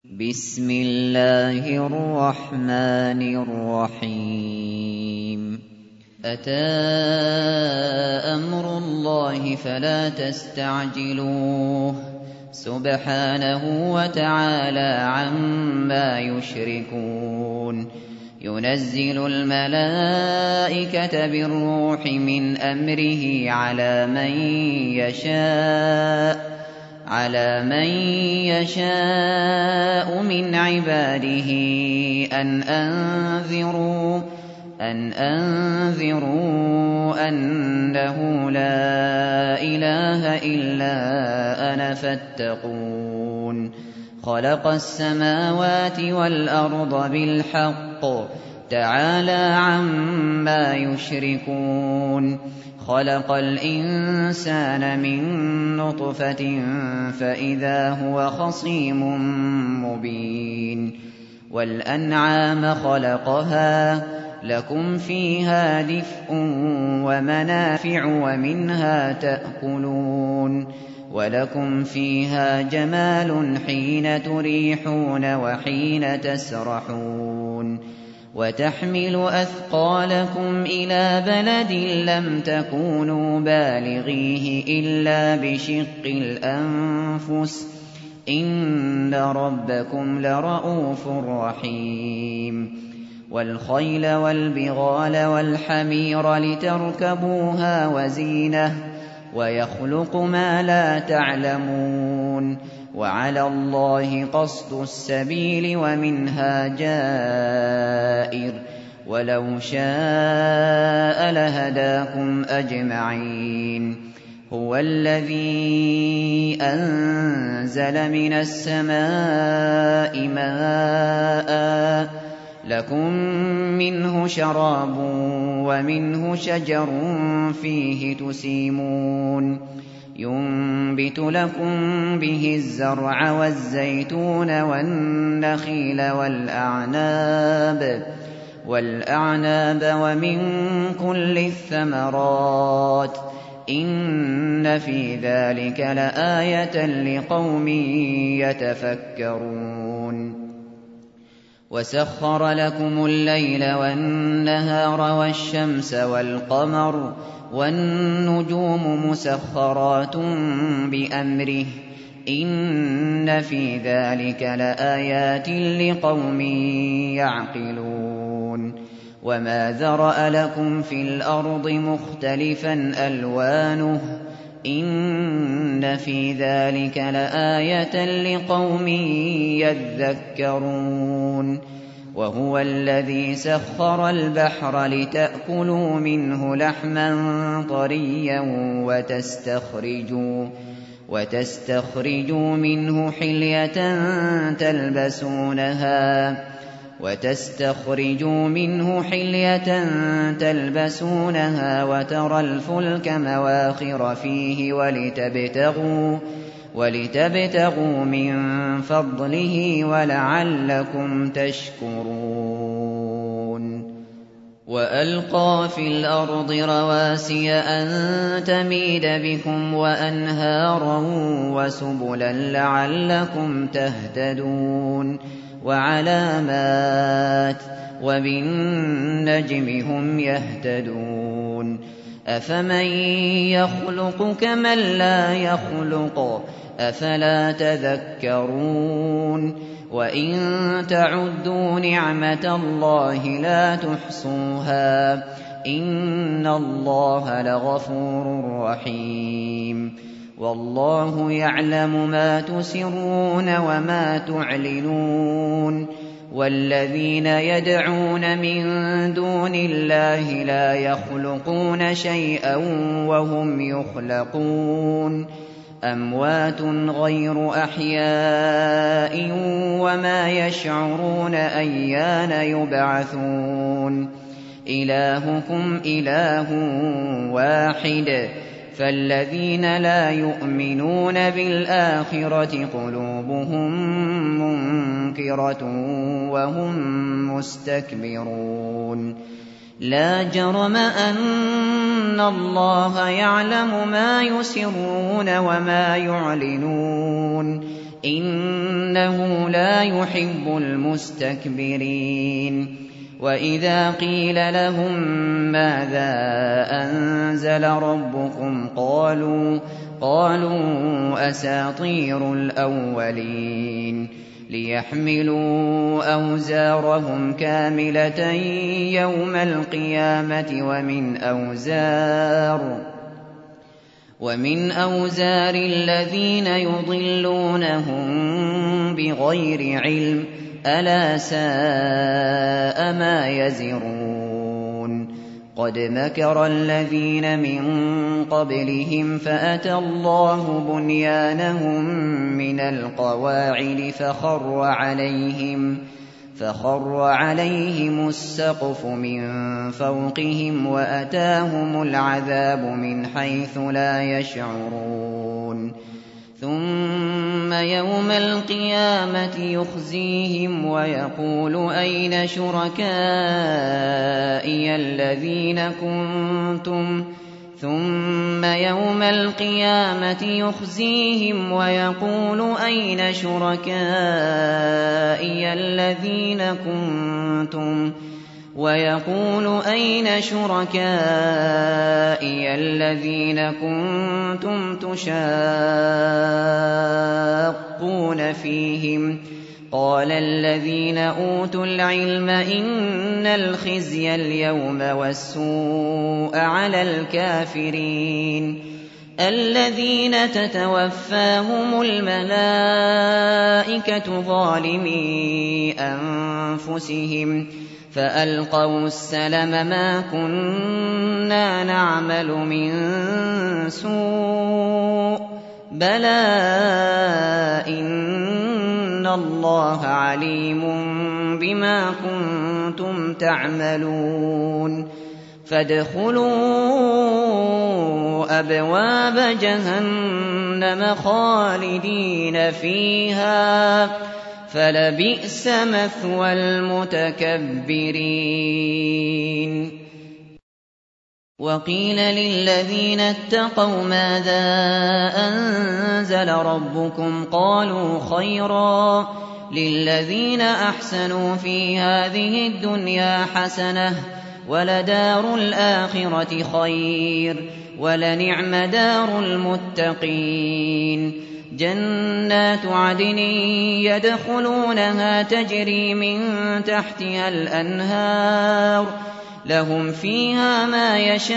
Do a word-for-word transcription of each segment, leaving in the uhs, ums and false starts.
بسم الله الرحمن الرحيم أتى أمر الله فلا تستعجلوه سبحانه وتعالى عما يشركون ينزل الملائكة بالروح من أمره على من يشاء على من يشاء من عباده أن أنذروا أن أنذروا أنه لا إله إلا أنا فاتقون خلق السماوات والأرض بالحق تعالى عما يشركون خلق الإنسان من نطفة فإذا هو خصيم مبين والأنعام خلقها لكم فيها دفء ومنافع ومنها تأكلون ولكم فيها جمال حين تريحون وحين تسرحون وتحمل أثقالكم إلى بلد لم تكونوا بالغيه إلا بشق الأنفس إن ربكم لرءوف رحيم والخيل والبغال والحمير لتركبوها وزينة ويخلق ما لا تعلمون وعلى الله قصد السبيل ومنها جائر ولو شاء لهداكم أجمعين هو الذي أنزل من السماء ماء لكم منه شراب ومنه شجر فيه تسيمون ينبت لكم به الزرع والزيتون والنخيل والأعناب والأعناب ومن كل الثمرات إن في ذلك لآية لقوم يتفكرون وسخر لكم الليل والنهار والشمس والقمر والنجوم مسخرات بأمره إن في ذلك لآيات لقوم يعقلون وما ذرأ لكم في الأرض مختلفا ألوانه إن في ذلك لآية لقوم يذكرون وهو الذي سخر البحر لتأكلوا منه لحما طريا وتستخرجوا وتستخرجوا منه حلية تلبسونها وتستخرجوا منه حلية تلبسونها وترى الفلك مواخر فيه ولتبتغوا ولتبتغوا من فضله ولعلكم تشكرون وألقى في الأرض رواسي أن تميد بكم وأنهارا وسبلا لعلكم تهتدون وعلامات وبالنجم هم يهتدون أفمن يخلق كمن لا يخلق أفلا تذكرون وإن تعدوا نعمة الله لا تحصوها إن الله لغفور رحيم والله يعلم ما تسرون وما تعلنون والذين يدعون من دون الله لا يخلقون شيئا وهم يخلقون أموات غير أحياء وما يشعرون أيان يبعثون إلهكم إله واحد فالذين لا يؤمنون بالآخرة قلوبهم منكرة وهم مستكبرون لا جرم أن الله يعلم ما يسرون وما يعلنون إنه لا يحب المستكبرين وإذا قيل لهم ماذا أنزل ربكم قالوا قالوا أساطير الأولين ليحملوا أوزارهم كاملة يوم القيامة ومن أوزار ومن أوزار الذين يضلونهم بغير علم ألا ساء ما يزرون قد مكر الذين من قبلهم فأتى الله بنيانهم من القواعد فخر عليهم فخر عليهم السقف من فوقهم وأتاهم العذاب من حيث لا يشعرون ثم يوم القيامة يخزيهم ويقول أين شركائي الذين كنتم ثم يوم القيامة يخزيهم ويقول أين شركائي الذين كنتم ويقول أين شركائي الذين كنتم تشاقون فيهم قال الذين أوتوا العلم إن الخزي اليوم والسوء على الكافرين الذين تتوفاهم الملائكة ظالمي أنفسهم فألقوا السلم ما كنا نعمل من سوء بلى إن الله عليم بما كنتم تعملون فادخلوا أبواب جهنم خالدين فيها فلبئس مثوى المتكبرين وقيل للذين اتقوا ماذا أنزل ربكم قالوا خيرا للذين أحسنوا في هذه الدنيا حسنة ولدار الآخرة خير ولنعم دار المتقين جنات عدن يدخلونها تجري من تحتها الأنهار لهم فيها ما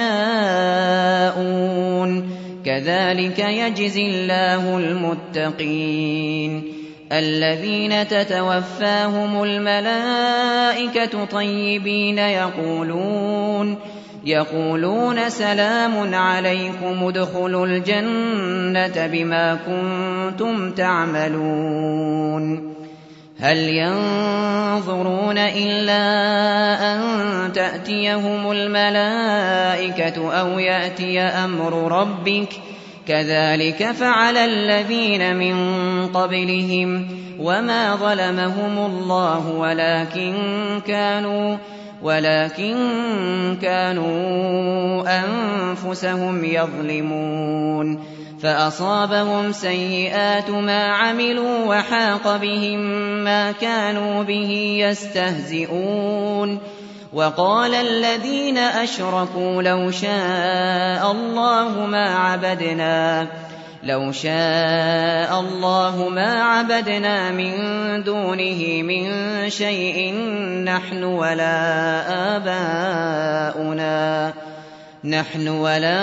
يشاءون كذلك يجزي الله المتقين الذين تتوفاهم الملائكة طيبين يقولون يقولون سلام عليكم ادخلوا الجنة بما كنتم تعملون هل ينظرون إلا أن تأتيهم الملائكة أو يأتي أمر ربك كذلك فعل الذين من قبلهم وما ظلمهم الله ولكن كانوا ولكن كانوا أنفسهم يظلمون فأصابهم سيئات ما عملوا وحاق بهم ما كانوا به يستهزئون وقال الذين أشركوا لو شاء الله ما عبدنا لو شاء الله ما عبدنا من دونه من شيء نحن ولا آباؤنا نحن ولا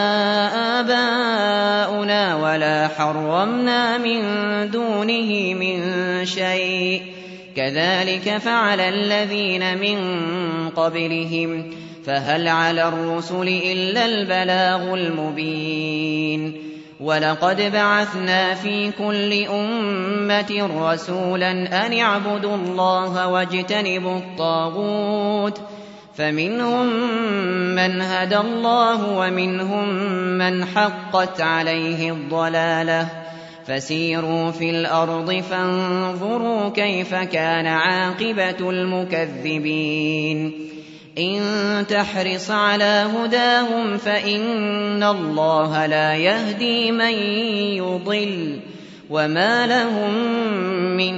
آباؤنا ولا حرمنا من دونه من شيء كذلك فعل الذين من قبلهم فهل على الرسل إلا البلاغ المبين ولقد بعثنا في كل أمة رسولا أن اعبدوا الله واجتنبوا الطاغوت فمنهم من هدى الله ومنهم من حقت عليه الضلالة فسيروا في الأرض فانظروا كيف كان عاقبة المكذبين إن تحرص على هداهم فإن الله لا يهدي من يضل وما لهم من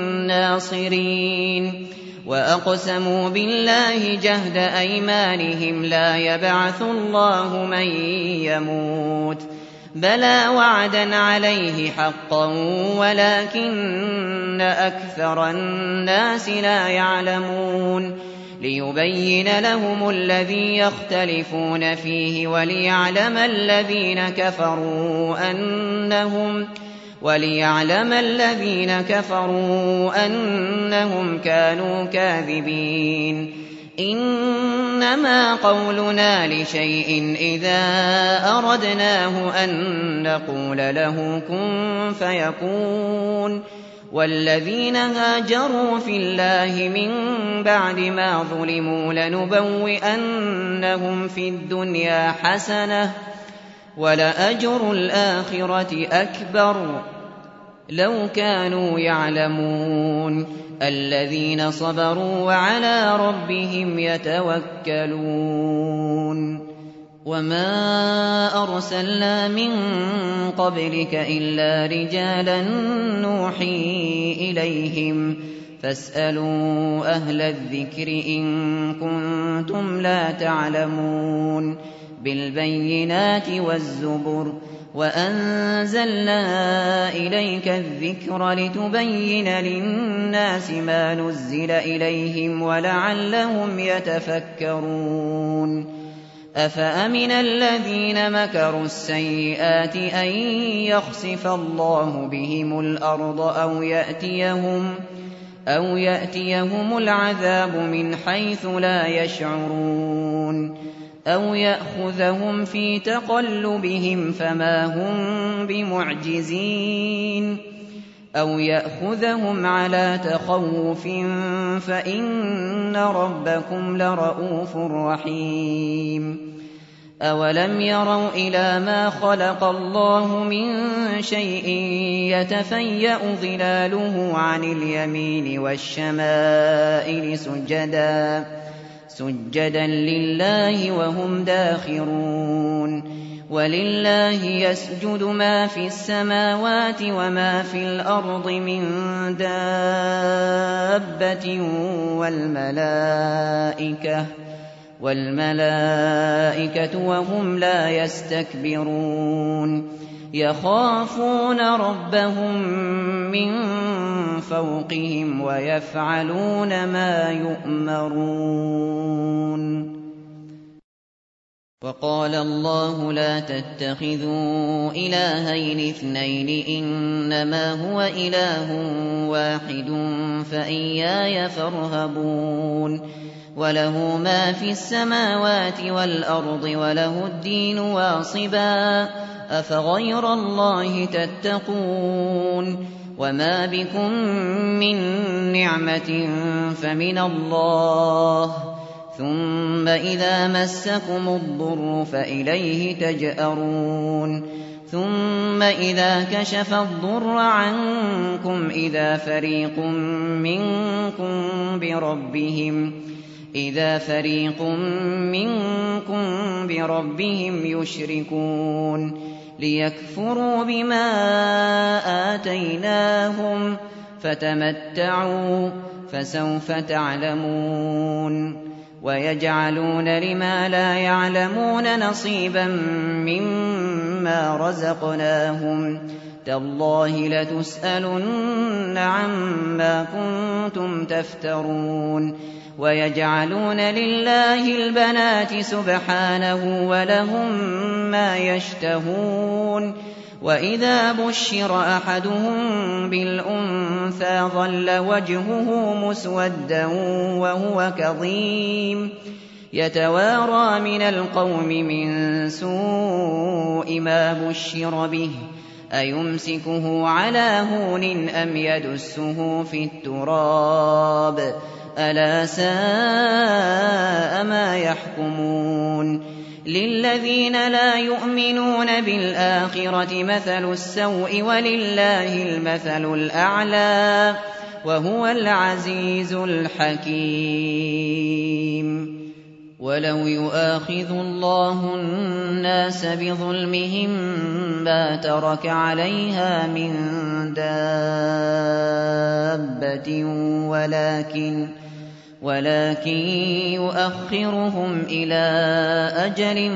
ناصرين وأقسموا بالله جهد أيمانهم لا يبعث الله من يموت بلى وعدا عليه حقا ولكن أكثر الناس لا يعلمون ليبين لهم الذي يختلفون فيه وليعلم الذين كفروا أنهم وليعلم الذين كفروا أنهم كانوا كاذبين إنما قولنا لشيء إذا أردناه أن نقول له كن فيكون والذين هاجروا في الله من بعد ما ظلموا لنبوئنهم في الدنيا حسنة ولأجر الآخرة أكبر لو كانوا يعلمون الذين صبروا وعلى ربهم يتوكلون وما أرسلنا من قبلك إلا رجالا نوحي إليهم فاسألوا أهل الذكر إن كنتم لا تعلمون بالبينات والزبر وأنزلنا إليك الذكر لتبين للناس ما نزل إليهم ولعلهم يتفكرون أفأمن الذين مكروا السيئات أن يخسف الله بهم الأرض أو يأتيهم أو يأتيهم العذاب من حيث لا يشعرون أو يأخذهم في تقلبهم فما هم بمعجزين أو يأخذهم على تخوف فإن ربكم لرءوف رحيم أولم يروا إلى ما خلق الله من شيء يتفيأ ظلاله عن اليمين والشمائل سجدا سجدا لله وهم داخرون ولله يسجد ما في السماوات وما في الأرض من دابة والملائكة والملائكة وهم لا يستكبرون يخافون ربهم من فوقهم ويفعلون ما يؤمرون وقال الله لا تتخذوا إلهين اثنين إنما هو إله واحد فإياي فارهبون وله ما في السماوات والأرض وله الدين واصبا أفغير الله تتقون وما بكم من نعمة فمن الله ثم إذا مسكم الضر فإليه تجأرون ثم إذا كشف الضر عنكم إذا فريق منكم بربهم إذا فريق منكم بربهم يشركون ليكفروا بما آتيناهم فتمتعوا فسوف تعلمون ويجعلون لما لا يعلمون نصيبا مما رزقناهم تالله لتسألن عما كنتم تفترون ويجعلون لله البنات سبحانه ولهم ما يشتهون وإذا بشر أحدهم بالأنثى ظل وجهه مسودا وهو كظيم يتوارى من القوم من سوء ما بشر به أيمسكه على هون أم يدسه في التراب ألا ساء ما يحكمون للذين لا يؤمنون بالآخرة مثل السوء ولله المثل الأعلى وهو العزيز الحكيم ولو يؤاخذ الله الناس بظلمهم ما ترك عليها من دابة ولكن ولكن يؤخرهم إلى أجل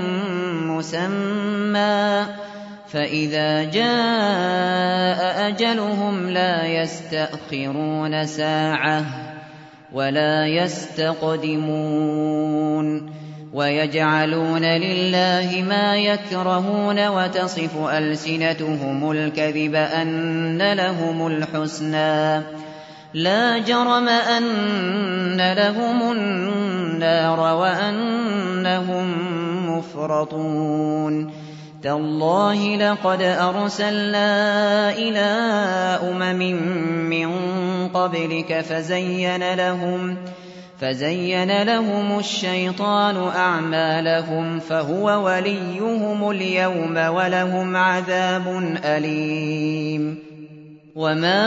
مسمى فإذا جاء أجلهم لا يستأخرون ساعة ولا يستقدمون ويجعلون لله ما يكرهون وتصف ألسنتهم الكذب أن لهم الحسنى لا جرم أن لهم النار وأنهم مفرطون تالله لقد أرسلنا إلى أمم من قبلك فزين لهم فزين لهم الشيطان أعمالهم فهو وليهم اليوم ولهم عذاب أليم وما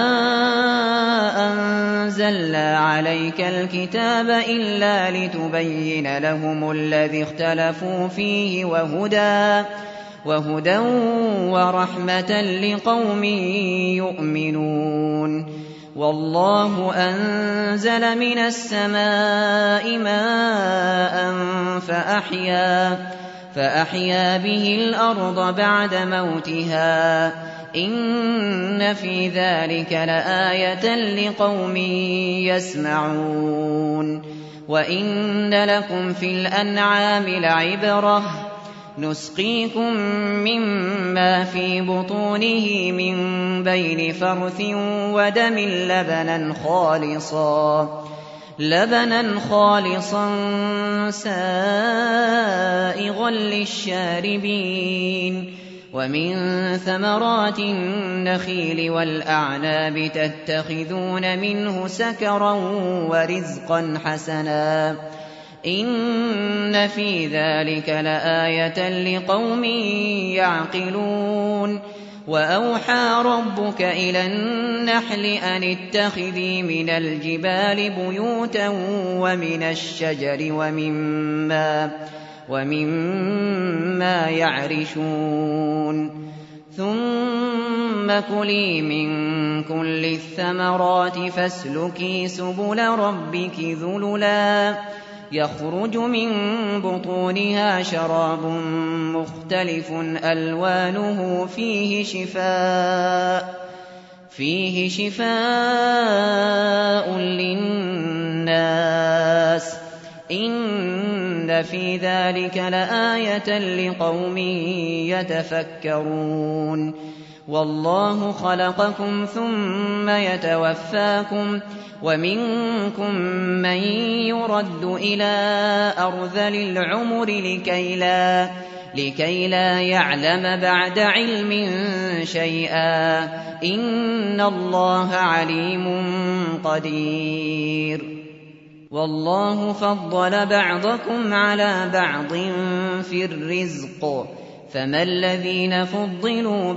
أنزلنا عليك الكتاب إلا لتبين لهم الذي اختلفوا فيه وهدى وهدى ورحمة لقوم يؤمنون والله أنزل من السماء ماء فأحيا فأحيا به الأرض بعد موتها إن في ذلك لآية لقوم يسمعون وإن لكم في الأنعام لعبرة نسقيكم مما في بطونه من بين فرث ودم لبنا خالصا لبنا خالصا سائغا للشاربين ومن ثمرات النخيل والأعناب تتخذون منه سكرا ورزقا حسنا إن في ذلك لآية لقوم يعقلون وأوحى ربك إلى النحل أن اتخذي من الجبال بيوتا ومن الشجر ومما ومما يعرشون ثم كلي من كل الثمرات فاسلكي سبل ربك ذللا يخرج من بطونها شراب مختلف ألوانه فيه شفاء فيه شفاء للناس إن في ذلك لآية لقوم يتفكرون والله خلقكم ثم يتوفاكم ومنكم من يرد إلى أرذل العمر لكي لا, لكي لا يعلم بعد علم شيئا إن الله عليم قدير والله فضل بعضكم على بعض في الرزق فما الذين فضلوا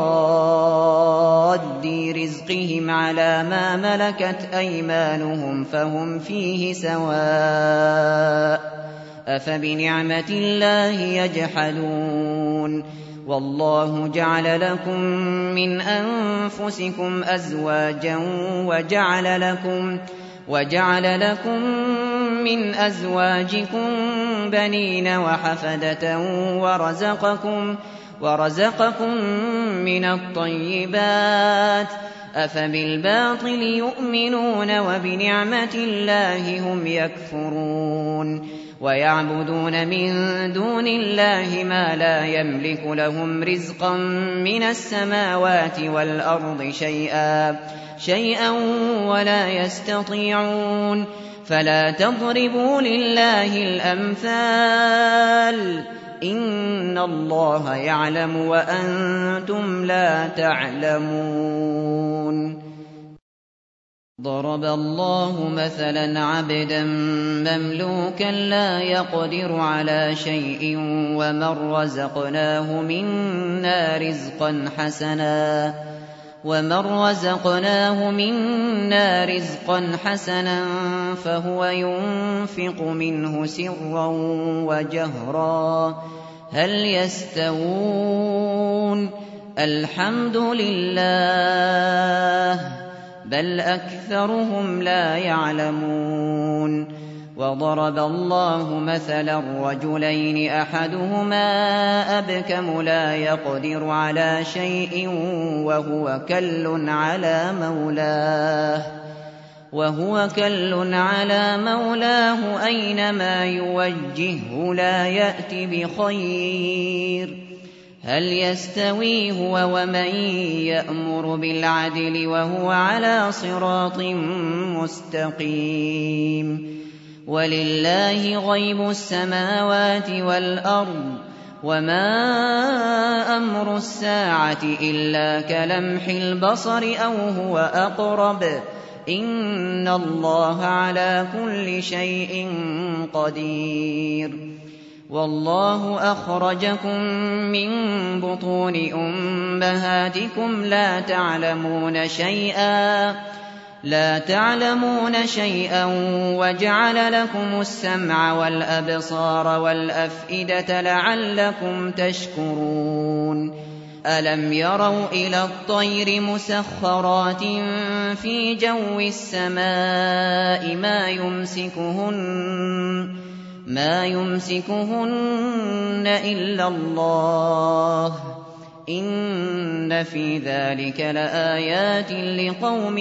براد رزقهم على ما ملكت أيمانهم فهم فيه سواء أفبنعمة الله يجحدون والله جعل لكم من أنفسكم أزواجا وجعل لكم وجعل لكم من أزواجكم بنين وحفدة ورزقكم ورزقكم من الطيبات أفبالباطل يؤمنون وبنعمة الله هم يكفرون ويعبدون من دون الله ما لا يملك لهم رزقا من السماوات والأرض شيئا شيئا ولا يستطيعون فلا تضربوا لله الأمثال إن الله يعلم وأنتم لا تعلمون ضرب الله مثلا عبدا مملوكا لا يقدر على شيء ومن رزقناه منا رزقا حسنا ومن رزقناه منا رزقا حسنا فهو ينفق منه سرا وجهرا هل يستوون الحمد لله بل أكثرهم لا يعلمون وضرب الله مثلا رجلين أحدهما أبكم لا يقدر على شيء وهو كل على مولاه وهو كل على مولاه أينما يوجهه لا يأت بخير هل يستوي هو ومن يأمر بالعدل وهو على صراط مستقيم ولله غيب السماوات والأرض وما أمر الساعة إلا كلمح البصر أو هو أقرب إن الله على كل شيء قدير والله أخرجكم من بطون أمهاتكم لا تعلمون شيئا لا تعلمون شيئا وجعل لكم السمع والأبصار والأفئدة لعلكم تشكرون ألم يروا إلى الطير مسخرات في جو السماء ما يمسكهن ما يمسكهن إلا الله إن في ذلك لآيات لقوم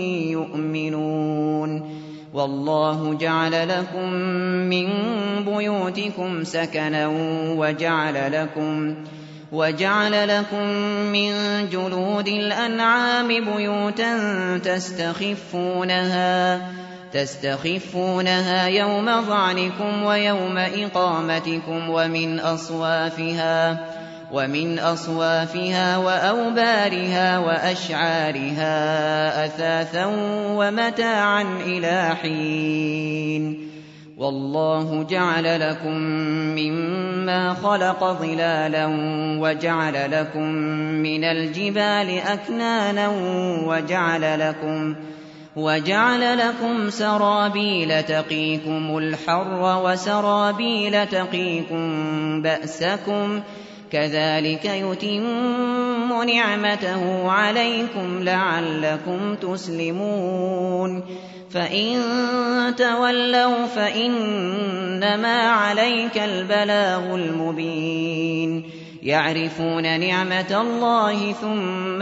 يؤمنون والله جعل لكم من بيوتكم سكنا وجعل لكم وجعل لكم من جلود الأنعام بيوتا تستخفونها تستخفونها يوم ظعنكم ويوم إقامتكم ومن أصوافها ومن أصوافها وأوبارها وأشعارها أثاثا ومتاعا إلى حين والله جعل لكم مما خلق ظلالا وجعل لكم من الجبال أكنانا وجعل لكم وجعل لكم سرابيل تقيكم الحر وسرابيل تقيكم بأسكم كذلك يتم نعمته عليكم لعلكم تسلمون فإن تولوا فإنما عليك البلاغ المبين يعرفون نعمة الله ثم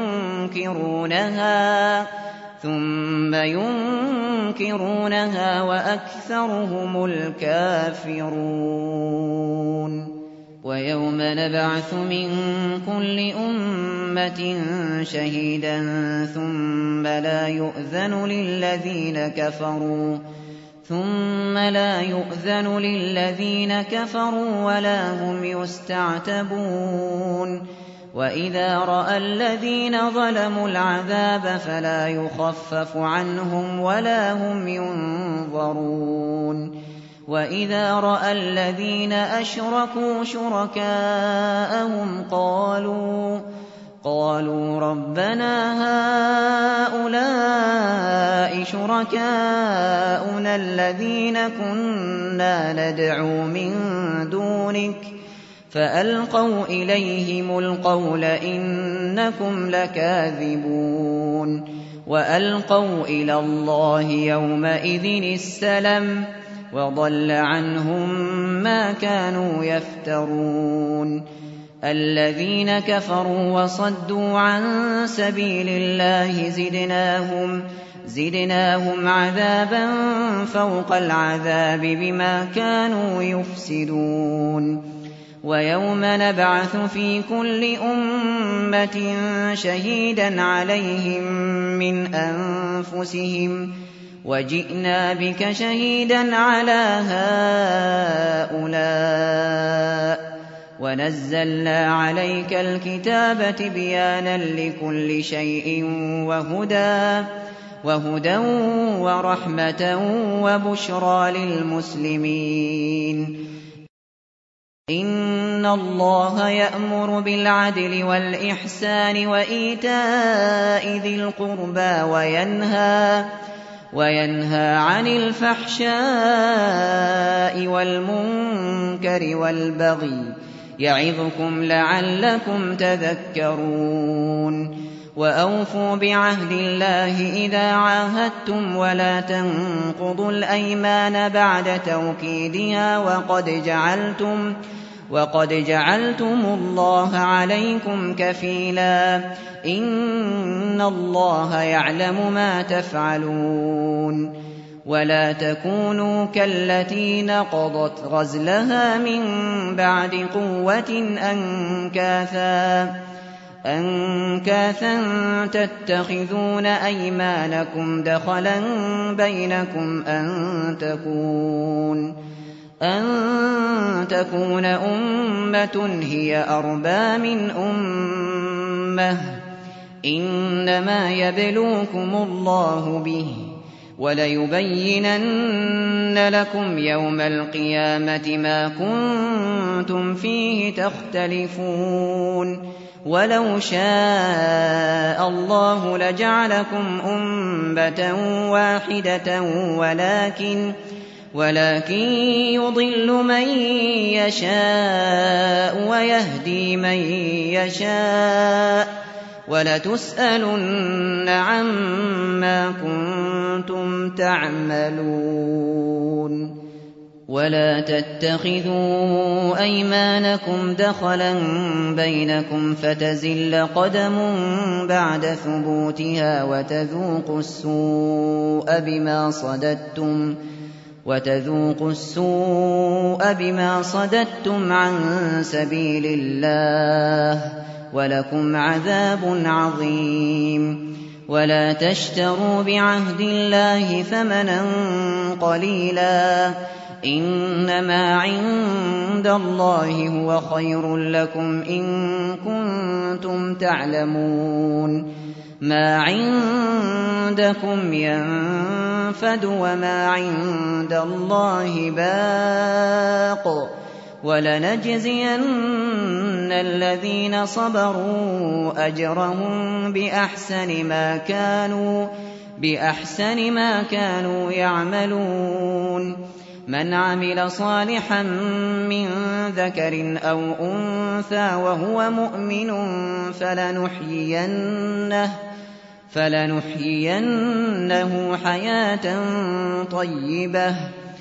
ينكرونها ثم ينكرونها وأكثرهم الكافرون ويوم نبعث من كل أمة شهيدا ثم لا يؤذن للذين كفروا ثم لا يؤذن للذين كفروا ولا هم يستعتبون وإذا رأى الذين ظلموا العذاب فلا يخفف عنهم ولا هم ينظرون وإذا رأى الذين أشركوا شركاءهم قالوا قالوا ربنا هؤلاء شركاؤنا الذين كنا ندعو من دونك فألقوا إليهم القول إنكم لكاذبون وألقوا إلى الله يومئذ السلم وضل عنهم ما كانوا يفترون الذين كفروا وصدوا عن سبيل الله زدناهم زدناهم عذابا فوق العذاب بما كانوا يفسدون ويوم نبعث في كل أمة شهيدا عليهم من أنفسهم وجئنا بك شهيدا على هؤلاء ونزلنا عليك الكتاب تبيانا لكل شيء وهدى وهدى ورحمة وبشرى للمسلمين إن الله يأمر بالعدل والإحسان وإيتاء ذي القربى وينهى وينهى عن الفحشاء والمنكر والبغي يعظكم لعلكم تذكرون وأوفوا بعهد الله إذا عاهدتم ولا تنقضوا الأيمان بعد توكيدها وقد جعلتم وقد جعلتم الله عليكم كفيلا إن الله يعلم ما تفعلون ولا تكونوا كالتي نقضت غزلها من بعد قوة أنكاثا أنكاثا تتخذون أيمانكم دخلا بينكم أن تكون أن تكون أمة هي أربى من أمة إنما يبلوكم الله به وليبينن لكم يوم القيامة ما كنتم فيه تختلفون ولو شاء الله لجعلكم أمة واحدة ولكن ولكن يضل من يشاء ويهدي من يشاء ولتسألن عما كنتم تعملون ولا تتخذوا أيمانكم دخلا بينكم فتزل قدم بعد ثبوتها وتذوقوا السوء بما صددتم وتذوقوا السوء بما صددتم عن سبيل الله ولكم عذاب عظيم ولا تشتروا بعهد الله ثمنا قليلا إنما عند الله هو خير لكم إن كنتم تعلمون ما عندكم ينفد وما عند الله باق ولنجزين الذين صبروا أجرهم بأحسن ما كانوا بأحسن ما كانوا يعملون من عمل صالحا من ذكر أو أنثى وهو مؤمن فلنحيينه فلنحيينه حياة طيبة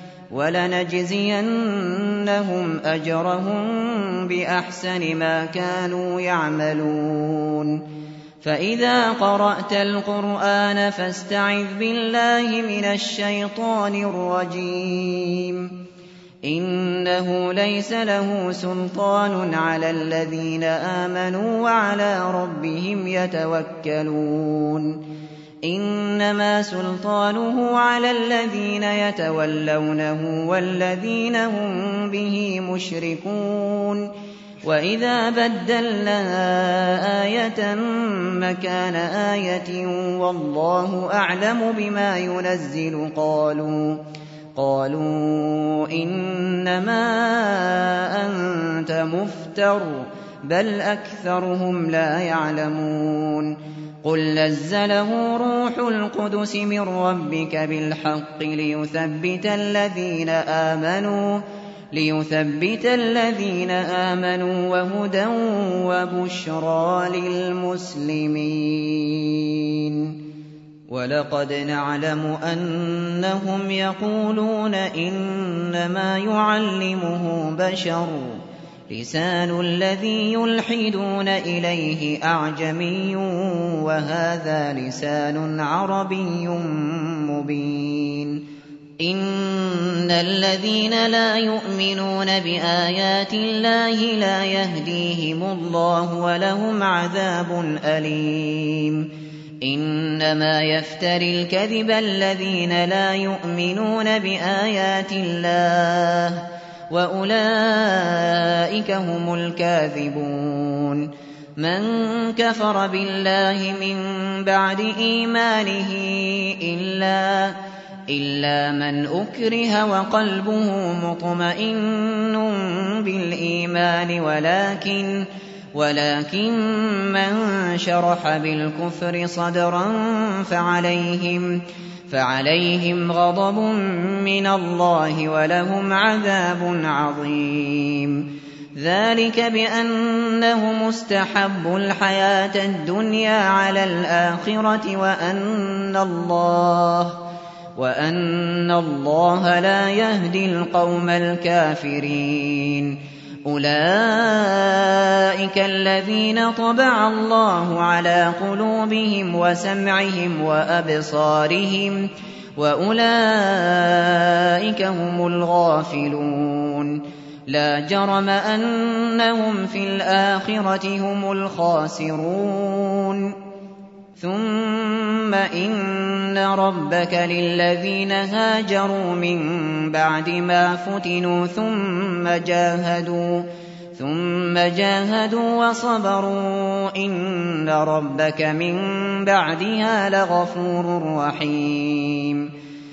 ولنجزينهم أجرهم بأحسن ما كانوا يعملون فإذا قرأت القرآن فاستعذ بالله من الشيطان الرجيم إنه ليس له سلطان على الذين آمنوا وعلى ربهم يتوكلون إنما سلطانه على الذين يتولونه والذين هم به مشركون وإذا بدلنا آية مكان آية والله أعلم بما ينزل قالوا قالوا إنما أنت مفتر بل أكثرهم لا يعلمون قل نزله روح القدس من ربك بالحق ليثبت الذين آمنوا ليثبت الذين آمنوا وهدى وبشرى للمسلمين ولقد نعلم أنهم يقولون إنما يعلمه بشر لسان الذي يلحدون إليه أعجمي وهذا لسان عربي مبين إن الذين لا يؤمنون بآيات الله لا يهديهم الله ولهم عذاب أليم إنما يفتري الكذب الذين لا يؤمنون بآيات الله وأولئك هم الكاذبون من كفر بالله من بعد إيمانه إلا إلا من أكره وقلبه مطمئن بالإيمان ولكن ولكن من شرح بالكفر صدرا فعليهم فعليهم غضب من الله ولهم عذاب عظيم ذلك بأنهم استحبوا الحياة الدنيا على الآخرة وأن الله وأن الله لا يهدي القوم الكافرين. أولئك الذين طبع الله على قلوبهم وسمعهم وأبصارهم وأولئك هم الغافلون. لا جرم أنهم في الآخرة هم الخاسرون. ثم إن ربك للذين هاجروا من بعد ما فتنوا ثم جاهدوا ثم جاهدوا وصبروا إن ربك من بعدها لغفور رحيم.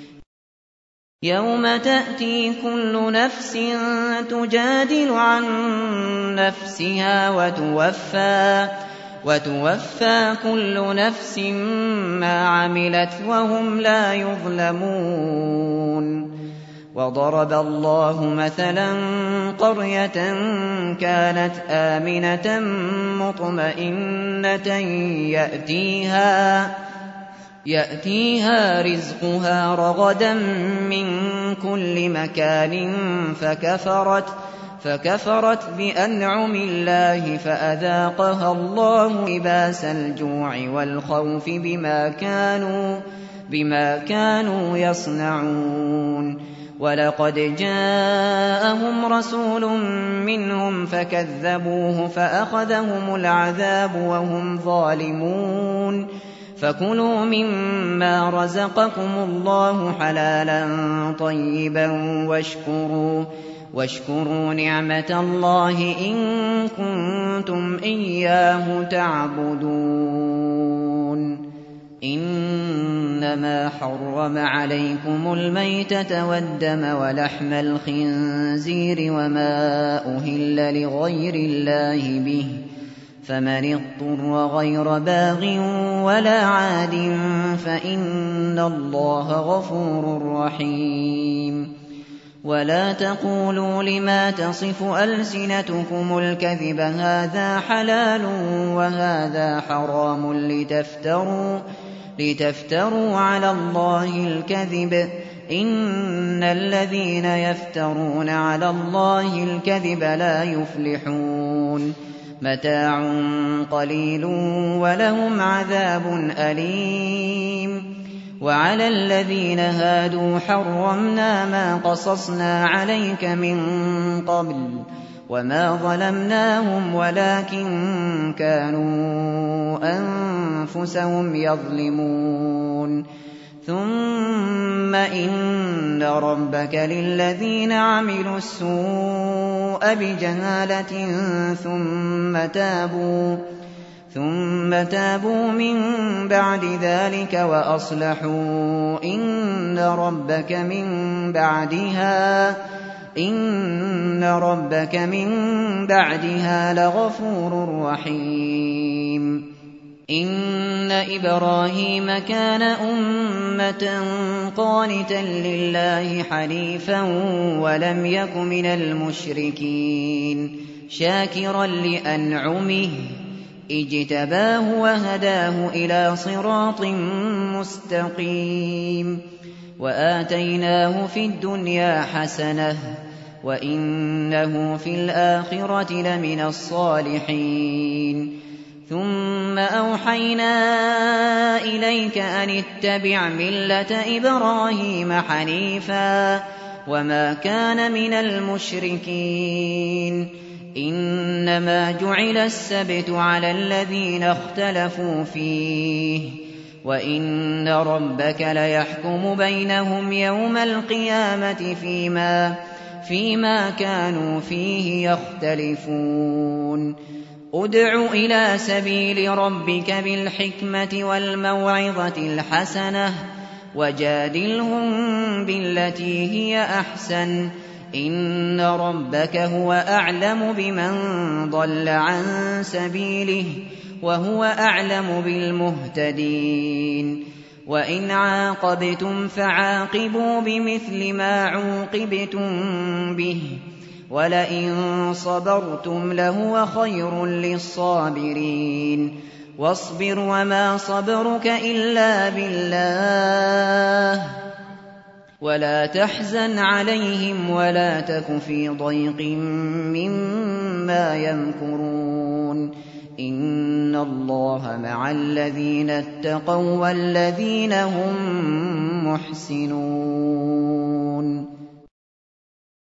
يوم تأتي كل نفس تجادل عن نفسها وتوفى وتوفى كل نفس ما عملت وهم لا يظلمون. وضرب الله مثلا قرية كانت آمنة مطمئنة يأتيها يأتيها رزقها رغدا من كل مكان فكفرت فكفرت بأنعم الله فأذاقها الله لباس الجوع والخوف بما كانوا بما كانوا يصنعون. ولقد جاءهم رسول منهم فكذبوه فأخذهم العذاب وهم ظالمون. فكلوا مما رزقكم الله حلالا طيبا واشكروا واشكروا نعمة الله إن كنتم إياه تعبدون. إنما حرم عليكم الميتة والدم ولحم الخنزير وما أهل لغير الله به فمن اضطر غير باغ ولا عاد فإن الله غفور رحيم. ولا تقولوا لما تصف ألسنتكم الكذب هذا حلال وهذا حرام لتفتروا, لتفتروا على الله الكذب إن الذين يفترون على الله الكذب لا يفلحون. متاع قليل ولهم عذاب أليم. وعلى الذين هادوا حرمنا ما قصصنا عليك من قبل وما ظلمناهم ولكن كانوا أنفسهم يظلمون. ثم إن ربك للذين عملوا السوء بجهالة ثم تابوا ثم تابوا من بعد ذلك وأصلحوا إن ربك من بعدها إن ربك من بعدها لغفور رحيم. إن إبراهيم كان أمة قانتا لله حنيفا ولم يك من المشركين شاكرا لأنعمه اجتباه وهداه إلى صراط مستقيم. وآتيناه في الدنيا حسنة وإنه في الآخرة لمن الصالحين. ثم أوحينا إليك أن اتبع ملة إبراهيم حنيفا وما كان من المشركين. إنما جعل السبت على الذين اختلفوا فيه وإن ربك ليحكم بينهم يوم القيامة فيما, فيما كانوا فيه يختلفون. ادع إلى سبيل ربك بالحكمة والموعظة الحسنة وجادلهم بالتي هي أحسن إن ربك هو أعلم بمن ضل عن سبيله وهو أعلم بالمهتدين. وإن عاقبتم فعاقبوا بمثل ما عوقبتم به وَلَئِن صَبَرْتُمْ لَهُوَ خَيْرٌ لِّلصَّابِرِينَ وَاصْبِرْ وَمَا صَبْرُكَ إِلَّا بِاللَّهِ وَلَا تَحْزَنْ عَلَيْهِمْ وَلَا تَكُ فِي ضَيْقٍ مِّمَّا يَمْكُرُونَ إِنَّ اللَّهَ مَعَ الَّذِينَ اتَّقَوا وَّالَّذِينَ هُم مُّحْسِنُونَ